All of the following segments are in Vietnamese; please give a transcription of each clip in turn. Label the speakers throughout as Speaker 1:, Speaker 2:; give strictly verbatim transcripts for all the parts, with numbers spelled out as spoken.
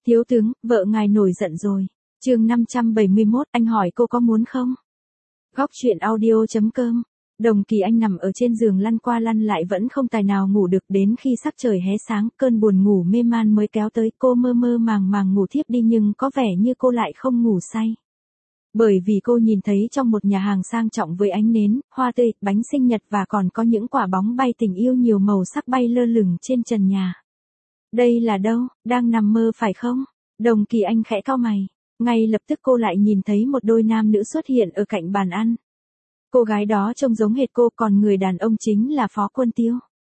Speaker 1: Thiếu tướng, vợ ngài nổi giận rồi. Chương năm trăm bảy mươi mốt, anh hỏi cô có muốn không? Góc truyện audio chấm com. Đồng Kỳ Anh nằm ở trên giường lăn qua lăn lại vẫn không tài nào ngủ được, đến khi sắc trời hé sáng, cơn buồn ngủ mê man mới kéo tới, cô mơ mơ màng màng ngủ thiếp đi nhưng có vẻ như cô lại không ngủ say. Bởi vì cô nhìn thấy trong một nhà hàng sang trọng với ánh nến, hoa tươi, bánh sinh nhật và còn có những quả bóng bay tình yêu nhiều màu sắc bay lơ lửng trên trần nhà. Đây là đâu, đang nằm mơ phải không? Đồng Kỳ Anh khẽ cau mày. Ngay lập tức cô lại nhìn thấy một đôi nam nữ xuất hiện ở cạnh bàn ăn. Cô gái đó trông giống hệt cô, còn người đàn ông chính là Phó Quân Tiêu.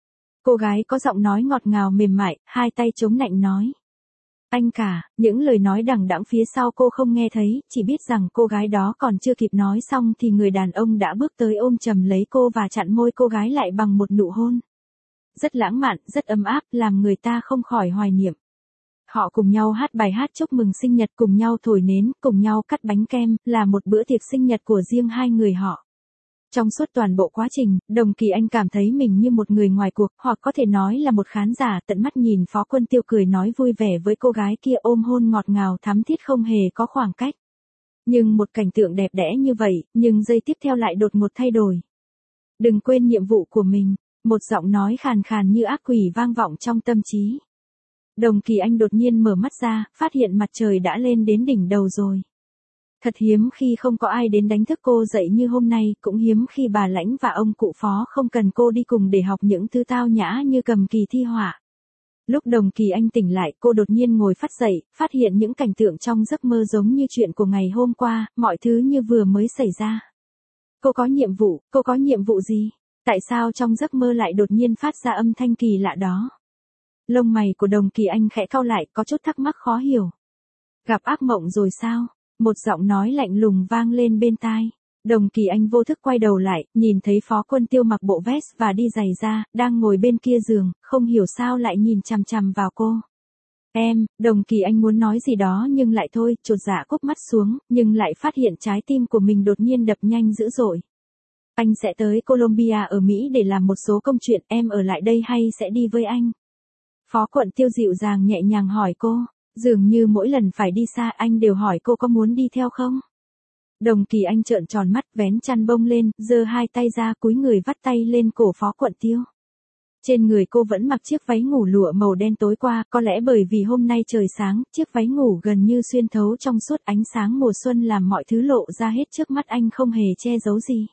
Speaker 1: Cô gái có giọng nói ngọt ngào mềm mại, hai tay chống nạnh nói. Anh cả, những lời nói đằng đẵng phía sau cô không nghe thấy, chỉ biết rằng cô gái đó còn chưa kịp nói xong thì người đàn ông đã bước tới ôm chầm lấy cô và chặn môi cô gái lại bằng một nụ hôn. Rất lãng mạn, rất ấm áp, làm người ta không khỏi hoài niệm. Họ cùng nhau hát bài hát chúc mừng sinh nhật, cùng nhau thổi nến, cùng nhau cắt bánh kem, là một bữa tiệc sinh nhật của riêng hai người họ. Trong suốt toàn bộ quá trình, Đồng Kỳ Anh cảm thấy mình như một người ngoài cuộc, hoặc có thể nói là một khán giả tận mắt nhìn Phó Quân Tiêu cười nói vui vẻ với cô gái kia, ôm hôn ngọt ngào thắm thiết không hề có khoảng cách. Nhưng một cảnh tượng đẹp đẽ như vậy, nhưng giây tiếp theo lại đột ngột thay đổi. Đừng quên nhiệm vụ của mình, một giọng nói khàn khàn như ác quỷ vang vọng trong tâm trí. Đồng Kỳ Anh đột nhiên mở mắt ra, phát hiện mặt trời đã lên đến đỉnh đầu rồi. Thật hiếm khi không có ai đến đánh thức cô dậy như hôm nay, cũng hiếm khi bà Lãnh và ông cụ Phó không cần cô đi cùng để học những thứ tao nhã như cầm kỳ thi họa. Lúc Đồng Kỳ Anh tỉnh lại, cô đột nhiên ngồi phát dậy, phát hiện những cảnh tượng trong giấc mơ giống như chuyện của ngày hôm qua, mọi thứ như vừa mới xảy ra. Cô có nhiệm vụ, cô có nhiệm vụ gì? Tại sao trong giấc mơ lại đột nhiên phát ra âm thanh kỳ lạ đó? Lông mày của Đồng Kỳ Anh khẽ cau lại, có chút thắc mắc khó hiểu. Gặp ác mộng rồi sao? Một giọng nói lạnh lùng vang lên bên tai. Đồng Kỳ Anh vô thức quay đầu lại, nhìn thấy Phó Quân Tiêu mặc bộ vest và đi giày da, đang ngồi bên kia giường, không hiểu sao lại nhìn chằm chằm vào cô. Em, Đồng Kỳ Anh muốn nói gì đó nhưng lại thôi, chột dạ cúp mắt xuống, nhưng lại phát hiện trái tim của mình đột nhiên đập nhanh dữ dội. Anh sẽ tới Colombia ở Mỹ để làm một số công chuyện, em ở lại đây hay sẽ đi với anh? Phó Quân Tiêu dịu dàng nhẹ nhàng hỏi cô. Dường như mỗi lần phải đi xa anh đều hỏi cô có muốn đi theo không? Đồng Kỳ Anh trợn tròn mắt, vén chăn bông lên, giơ hai tay ra cúi người vắt tay lên cổ Phó Quân Tiêu. Trên người cô vẫn mặc chiếc váy ngủ lụa màu đen tối qua, có lẽ bởi vì hôm nay trời sáng, chiếc váy ngủ gần như xuyên thấu trong suốt ánh sáng mùa xuân làm mọi thứ lộ ra hết trước mắt anh không hề che giấu gì.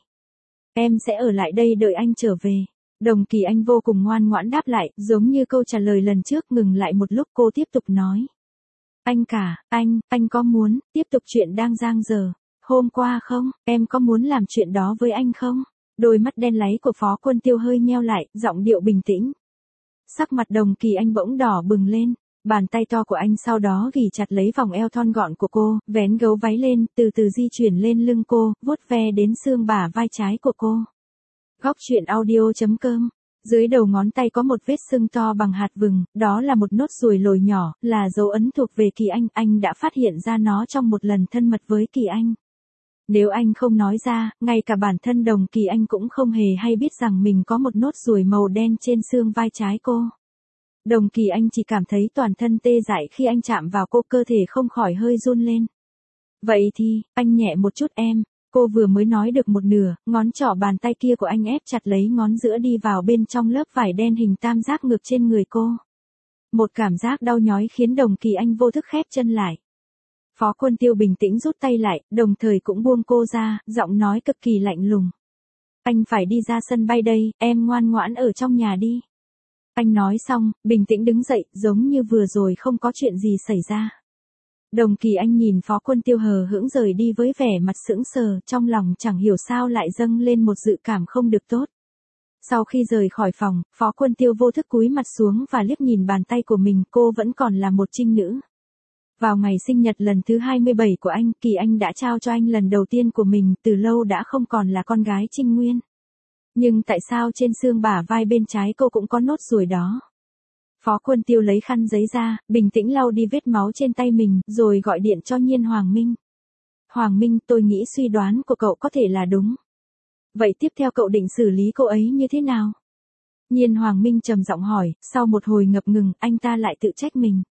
Speaker 1: Em sẽ ở lại đây đợi anh trở về. Đồng Kỳ Anh vô cùng ngoan ngoãn đáp lại, giống như câu trả lời lần trước. Ngừng lại một lúc cô tiếp tục nói. Anh cả, anh, anh có muốn tiếp tục chuyện đang dang dở hôm qua không? Em có muốn làm chuyện đó với anh không? Đôi mắt đen láy của Phó Quân Tiêu hơi nheo lại, giọng điệu bình tĩnh. Sắc mặt Đồng Kỳ Anh bỗng đỏ bừng lên, bàn tay to của anh sau đó ghì chặt lấy vòng eo thon gọn của cô, vén gấu váy lên, từ từ di chuyển lên lưng cô, vuốt ve đến xương bả vai trái của cô. Góc truyện audio chấm com. Dưới đầu ngón tay có một vết sưng to bằng hạt vừng, đó là một nốt ruồi lồi nhỏ, là dấu ấn thuộc về Kỳ Anh, anh đã phát hiện ra nó trong một lần thân mật với Kỳ Anh. Nếu anh không nói ra, ngay cả bản thân Đồng Kỳ Anh cũng không hề hay biết rằng mình có một nốt ruồi màu đen trên xương vai trái cô. Đồng Kỳ Anh chỉ cảm thấy toàn thân tê dại khi anh chạm vào cô, cơ thể không khỏi hơi run lên. Vậy thì, anh nhẹ một chút em. Cô vừa mới nói được một nửa, ngón trỏ bàn tay kia của anh ép chặt lấy ngón giữa đi vào bên trong lớp vải đen hình tam giác ngược trên người cô. Một cảm giác đau nhói khiến Đồng Kỳ Anh vô thức khép chân lại. Phó Quân Tiêu bình tĩnh rút tay lại, đồng thời cũng buông cô ra, giọng nói cực kỳ lạnh lùng. Anh phải đi ra sân bay đây, em ngoan ngoãn ở trong nhà đi. Anh nói xong, bình tĩnh đứng dậy, giống như vừa rồi không có chuyện gì xảy ra. Đồng Kỳ Anh nhìn Phó Quân Tiêu hờ hững rời đi với vẻ mặt sững sờ, trong lòng chẳng hiểu sao lại dâng lên một dự cảm không được tốt. Sau khi rời khỏi phòng, Phó Quân Tiêu vô thức cúi mặt xuống và liếc nhìn bàn tay của mình, cô vẫn còn là một trinh nữ. Vào ngày sinh nhật lần thứ hai mươi bảy của anh, Kỳ Anh đã trao cho anh lần đầu tiên của mình, từ lâu đã không còn là con gái Trinh Nguyên. Nhưng tại sao trên xương bả vai bên trái cô cũng có nốt ruồi đó? Phó Quân Tiêu lấy khăn giấy ra, bình tĩnh lau đi vết máu trên tay mình, rồi gọi điện cho Nhiên Hoàng Minh. Hoàng Minh, tôi nghĩ suy đoán của cậu có thể là đúng. Vậy tiếp theo cậu định xử lý cô ấy như thế nào? Nhiên Hoàng Minh trầm giọng hỏi, sau một hồi ngập ngừng, anh ta lại tự trách mình.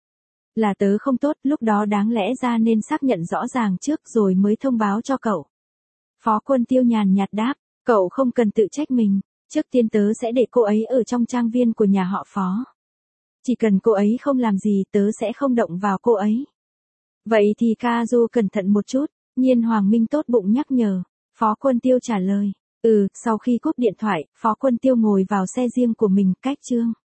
Speaker 1: Là tớ không tốt, lúc đó đáng lẽ ra nên xác nhận rõ ràng trước rồi mới thông báo cho cậu. Phó Quân Tiêu nhàn nhạt đáp, cậu không cần tự trách mình, trước tiên tớ sẽ để cô ấy ở trong trang viên của nhà họ Phó. Chỉ cần cô ấy không làm gì tớ sẽ không động vào cô ấy. Vậy thì Kazu cẩn thận một chút, Nhiên Hoàng Minh tốt bụng nhắc nhở. Phó Quân Tiêu trả lời, ừ, sau khi cúp điện thoại, Phó Quân Tiêu ngồi vào xe riêng của mình, cách Trương